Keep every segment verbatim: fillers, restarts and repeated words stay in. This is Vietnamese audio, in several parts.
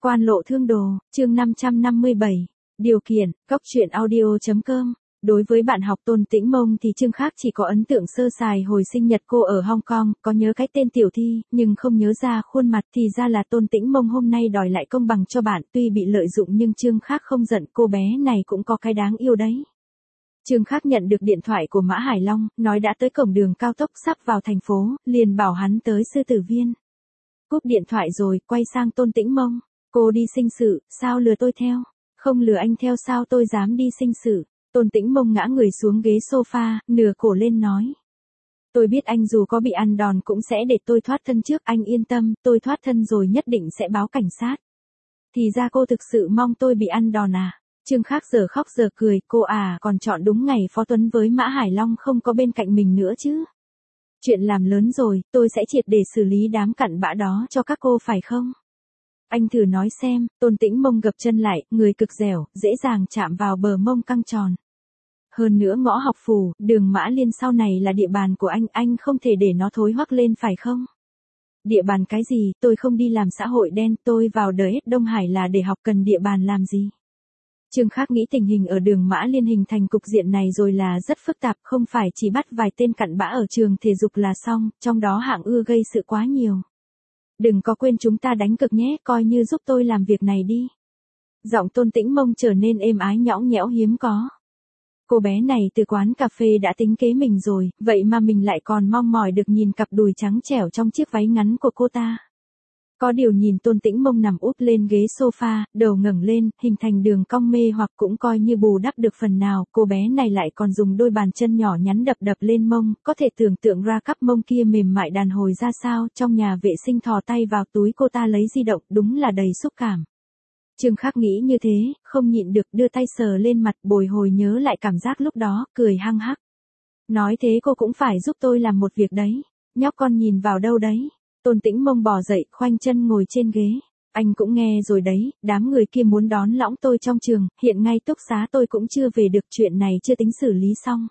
Quan lộ thương đồ, chương năm trăm năm mươi bảy. Điều kiện, Cóc truyện audio.com. Đối với bạn học Tôn Tĩnh Mông thì Trương Khác chỉ có ấn tượng sơ sài hồi sinh nhật cô ở Hong Kong, có nhớ cái tên Tiểu Thi, nhưng không nhớ ra khuôn mặt. Thì ra là Tôn Tĩnh Mông hôm nay đòi lại công bằng cho bạn, tuy bị lợi dụng nhưng Trương Khác không giận, cô bé này cũng có cái đáng yêu đấy. Trương Khác nhận được điện thoại của Mã Hải Long, nói đã tới cổng đường cao tốc sắp vào thành phố, liền bảo hắn tới Sư Tử Viên. Cúp điện thoại rồi, quay sang Tôn Tĩnh Mông. Cô đi sinh sự, sao lừa tôi theo? Không lừa anh theo sao tôi dám đi sinh sự? Tôn Tĩnh Mông ngã người xuống ghế sofa, nửa cổ lên nói. Tôi biết anh dù có bị ăn đòn cũng sẽ để tôi thoát thân trước, anh yên tâm, tôi thoát thân rồi nhất định sẽ báo cảnh sát. Thì ra cô thực sự mong tôi bị ăn đòn à? Trương Khác giờ khóc giờ cười, cô à còn chọn đúng ngày Phó Tuấn với Mã Hải Long không có bên cạnh mình nữa chứ. Chuyện làm lớn rồi, tôi sẽ triệt để xử lý đám cặn bã đó cho các cô phải không? Anh thử nói xem. Tôn Tĩnh Mông gập chân lại, người cực dẻo, dễ dàng chạm vào bờ mông căng tròn. Hơn nữa Ngõ Học Phủ, Đường Mã Liên sau này là địa bàn của anh, anh không thể để nó thối hoắc lên phải không? Địa bàn cái gì, tôi không đi làm xã hội đen, tôi vào đời Đông Hải là để học, cần địa bàn làm gì? Trương Khác nghĩ tình hình ở Đường Mã Liên hình thành cục diện này rồi là rất phức tạp, không phải chỉ bắt vài tên cặn bã ở trường thể dục là xong, trong đó hạng ưa gây sự quá nhiều. Đừng có quên chúng ta đánh cực nhé, coi như giúp tôi làm việc này đi. Giọng Tôn Tĩnh Mông trở nên êm ái nhõng nhẽo hiếm có. Cô bé này từ quán cà phê đã tính kế mình rồi, vậy mà mình lại còn mong mỏi được nhìn cặp đùi trắng trẻo trong chiếc váy ngắn của cô ta. Có điều nhìn Tôn Tĩnh Mông nằm úp lên ghế sofa, đầu ngẩng lên, hình thành đường cong mê hoặc cũng coi như bù đắp được phần nào, cô bé này lại còn dùng đôi bàn chân nhỏ nhắn đập đập lên mông, có thể tưởng tượng ra cắp mông kia mềm mại đàn hồi ra sao, trong nhà vệ sinh thò tay vào túi cô ta lấy di động, đúng là đầy xúc cảm. Trương Khác nghĩ như thế, không nhịn được đưa tay sờ lên mặt, bồi hồi nhớ lại cảm giác lúc đó, cười hăng hắc. Nói thế cô cũng phải giúp tôi làm một việc đấy, nhóc con nhìn vào đâu đấy. Tôn Tĩnh Mông bò dậy, khoanh chân ngồi trên ghế. Anh cũng nghe rồi đấy, đám người kia muốn đón lõng tôi trong trường, hiện ngay túc xá tôi cũng chưa về được, chuyện này chưa tính xử lý xong.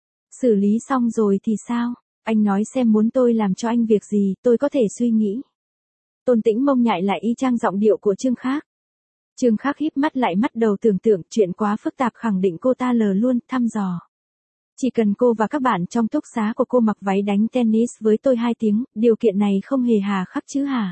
Xử lý xong rồi thì sao? Anh nói xem muốn tôi làm cho anh việc gì, tôi có thể suy nghĩ. Tôn Tĩnh Mông nhại lại y chang giọng điệu của Trương Khác. Trương Khác híp mắt lại bắt đầu tưởng tượng, chuyện quá phức tạp khẳng định cô ta lờ luôn, thăm dò. Chỉ cần cô và các bạn trong túc xá của cô mặc váy đánh tennis với tôi hai tiếng, điều kiện này không hề hà khắc chứ hả?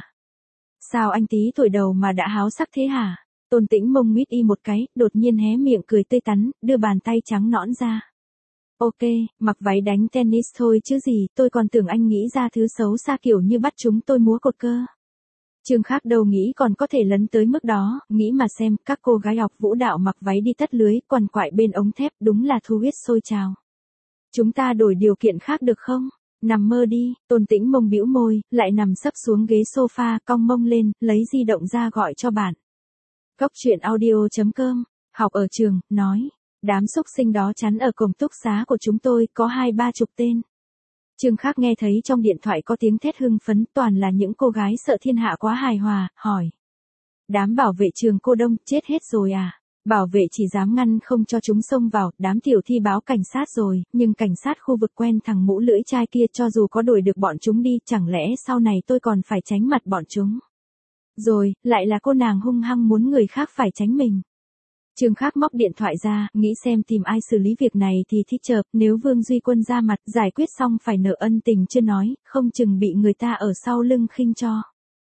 Sao anh tí tuổi đầu mà đã háo sắc thế hả? Tôn Tĩnh Mông mít y một cái, đột nhiên hé miệng cười tươi tắn, đưa bàn tay trắng nõn ra. Ok, mặc váy đánh tennis thôi chứ gì, tôi còn tưởng anh nghĩ ra thứ xấu xa kiểu như bắt chúng tôi múa cột cơ. Trương Khác đâu nghĩ còn có thể lấn tới mức đó, nghĩ mà xem, các cô gái học vũ đạo mặc váy đi tất lưới, quằn quại bên ống thép, đúng là thu huyết sôi trào. Chúng ta đổi điều kiện khác được không? Nằm mơ đi. Tôn Tĩnh Mông bĩu môi, lại nằm sấp xuống ghế sofa, cong mông lên, lấy di động ra gọi cho bạn. Cóc truyện audio.com. Học ở trường, nói. Đám xúc sinh đó chắn ở cổng túc xá của chúng tôi, có hai ba chục tên. Trương Khác nghe thấy trong điện thoại có tiếng thét hưng phấn, toàn là những cô gái sợ thiên hạ quá hài hòa, hỏi. Đám bảo vệ trường cô Đông, chết hết rồi à? Bảo vệ chỉ dám ngăn không cho chúng xông vào, đám Tiểu Thi báo cảnh sát rồi, nhưng cảnh sát khu vực quen thằng mũ lưỡi chai kia, cho dù có đuổi được bọn chúng đi, chẳng lẽ sau này tôi còn phải tránh mặt bọn chúng? Rồi, lại là cô nàng hung hăng muốn người khác phải tránh mình. Trương Khác móc điện thoại ra, nghĩ xem tìm ai xử lý việc này thì thích chợp, nếu Vương Duy Quân ra mặt giải quyết xong phải nợ ân tình chưa nói, không chừng bị người ta ở sau lưng khinh cho.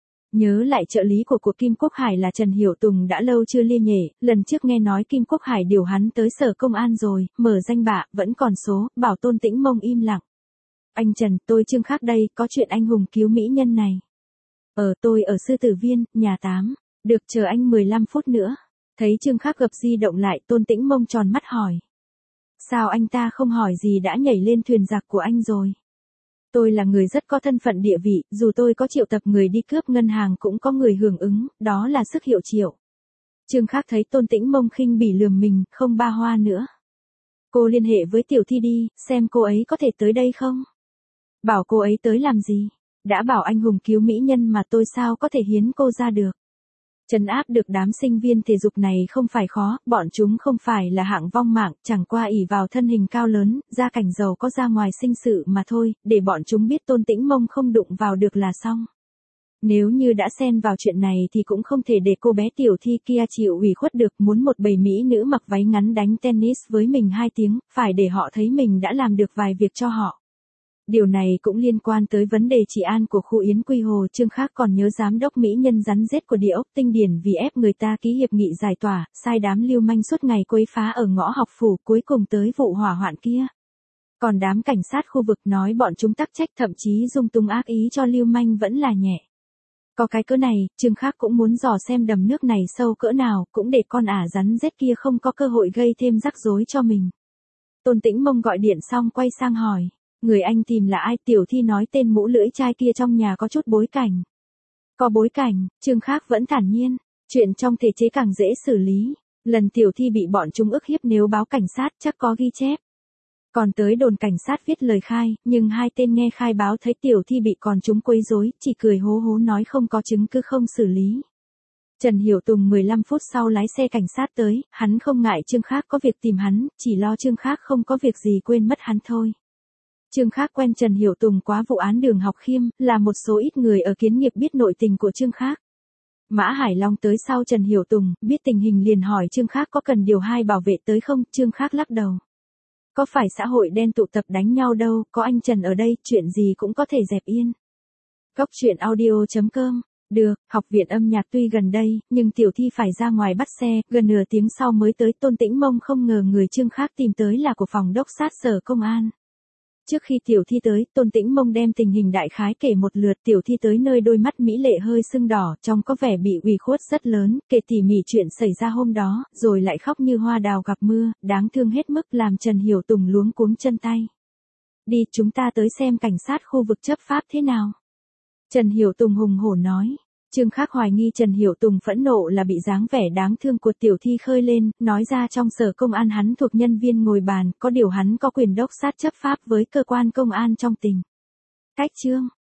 Nhớ lại trợ lý của của Kim Quốc Hải là Trần Hiểu Tùng đã lâu chưa lia nhể, lần trước nghe nói Kim Quốc Hải điều hắn tới sở công an rồi, mở danh bạ, vẫn còn số, bảo Tôn Tĩnh Mông im lặng. Anh Trần, tôi Trương Khác đây, có chuyện anh hùng cứu mỹ nhân này. Ở tôi ở Sư Tử Viên, nhà tám, được chờ anh mười lăm phút nữa. Thấy Trương Khác gập di động lại, Tôn Tĩnh Mông tròn mắt hỏi. Sao anh ta không hỏi gì đã nhảy lên thuyền giặc của anh rồi? Tôi là người rất có thân phận địa vị, dù tôi có triệu tập người đi cướp ngân hàng cũng có người hưởng ứng, đó là sức hiệu triệu. Trương Khác thấy Tôn Tĩnh Mông khinh bỉ lườm mình, không ba hoa nữa. Cô liên hệ với Tiểu Thi đi, xem cô ấy có thể tới đây không? Bảo cô ấy tới làm gì? Đã bảo anh hùng cứu mỹ nhân mà tôi sao có thể hiến cô ra được? Trấn áp được đám sinh viên thể dục này không phải khó, bọn chúng không phải là hạng vong mạng, chẳng qua ỷ vào thân hình cao lớn, gia cảnh giàu có ra ngoài sinh sự mà thôi, để bọn chúng biết Tôn Tĩnh Mông không đụng vào được là xong. Nếu như đã xen vào chuyện này thì cũng không thể để cô bé tiểu thi kia chịu ủy khuất được, muốn một bầy mỹ nữ mặc váy ngắn đánh tennis với mình hai tiếng, phải để họ thấy mình đã làm được vài việc cho họ. Điều này cũng liên quan tới vấn đề trị an của khu Yến Quy Hồ. Chương Khác còn nhớ giám đốc mỹ nhân rắn rết của địa ốc Tinh Điển vì ép người ta ký hiệp nghị giải tỏa, sai đám lưu manh suốt ngày quấy phá ở ngõ học phủ, cuối cùng tới vụ hỏa hoạn kia. Còn đám cảnh sát khu vực nói bọn chúng tắc trách, thậm chí dung tung ác ý cho lưu manh vẫn là nhẹ. Có cái cỡ này, Chương Khác cũng muốn dò xem đầm nước này sâu cỡ nào, cũng để con ả rắn rết kia không có cơ hội gây thêm rắc rối cho mình. Tôn Tĩnh Mông gọi điện xong quay sang hỏi. Người anh tìm là ai? Tiểu thi nói tên mũ lưỡi chai kia trong nhà có chút bối cảnh. Có bối cảnh, Chương Khác vẫn thản nhiên. Chuyện trong thể chế càng dễ xử lý. Lần tiểu thi bị bọn chúng ức hiếp nếu báo cảnh sát chắc có ghi chép. Còn tới đồn cảnh sát viết lời khai, nhưng hai tên nghe khai báo thấy tiểu thi bị còn chúng quấy rối, chỉ cười hố hố nói không có chứng cứ không xử lý. Trần Hiểu Tùng mười lăm phút sau lái xe cảnh sát tới, hắn không ngại Chương Khác có việc tìm hắn, chỉ lo Chương Khác không có việc gì quên mất hắn thôi. Chương Khác quen Trần Hiểu Tùng qua vụ án Đường Học Khiêm, là một số ít người ở Kiến Nghiệp biết nội tình của Chương Khác. Mã Hải Long tới sau Trần Hiểu Tùng, biết tình hình liền hỏi Chương Khác có cần điều hai bảo vệ tới không, Chương Khác lắc đầu. Có phải xã hội đen tụ tập đánh nhau đâu, có anh Trần ở đây, chuyện gì cũng có thể dẹp yên. Góc truyện audio chấm com. Được, học viện âm nhạc tuy gần đây, nhưng tiểu thi phải ra ngoài bắt xe, gần nửa tiếng sau mới tới. Tôn Tĩnh Mông không ngờ người Chương Khác tìm tới là của phòng đốc sát sở công an. Trước khi tiểu thi tới, Tôn Tĩnh Mông đem tình hình đại khái kể một lượt. Tiểu thi tới nơi đôi mắt mỹ lệ hơi sưng đỏ, trông có vẻ bị ủy khuất rất lớn, kể tỉ mỉ chuyện xảy ra hôm đó, rồi lại khóc như hoa đào gặp mưa, đáng thương hết mức làm Trần Hiểu Tùng luống cuống chân tay. Đi, chúng ta tới xem cảnh sát khu vực chấp pháp thế nào. Trần Hiểu Tùng hùng hổ nói. Chương Khác hoài nghi Trần Hiểu Tùng phẫn nộ là bị dáng vẻ đáng thương của tiểu thi khơi lên, nói ra trong sở công an hắn thuộc nhân viên ngồi bàn, có điều hắn có quyền đốc sát chấp pháp với cơ quan công an trong tỉnh. Cách chương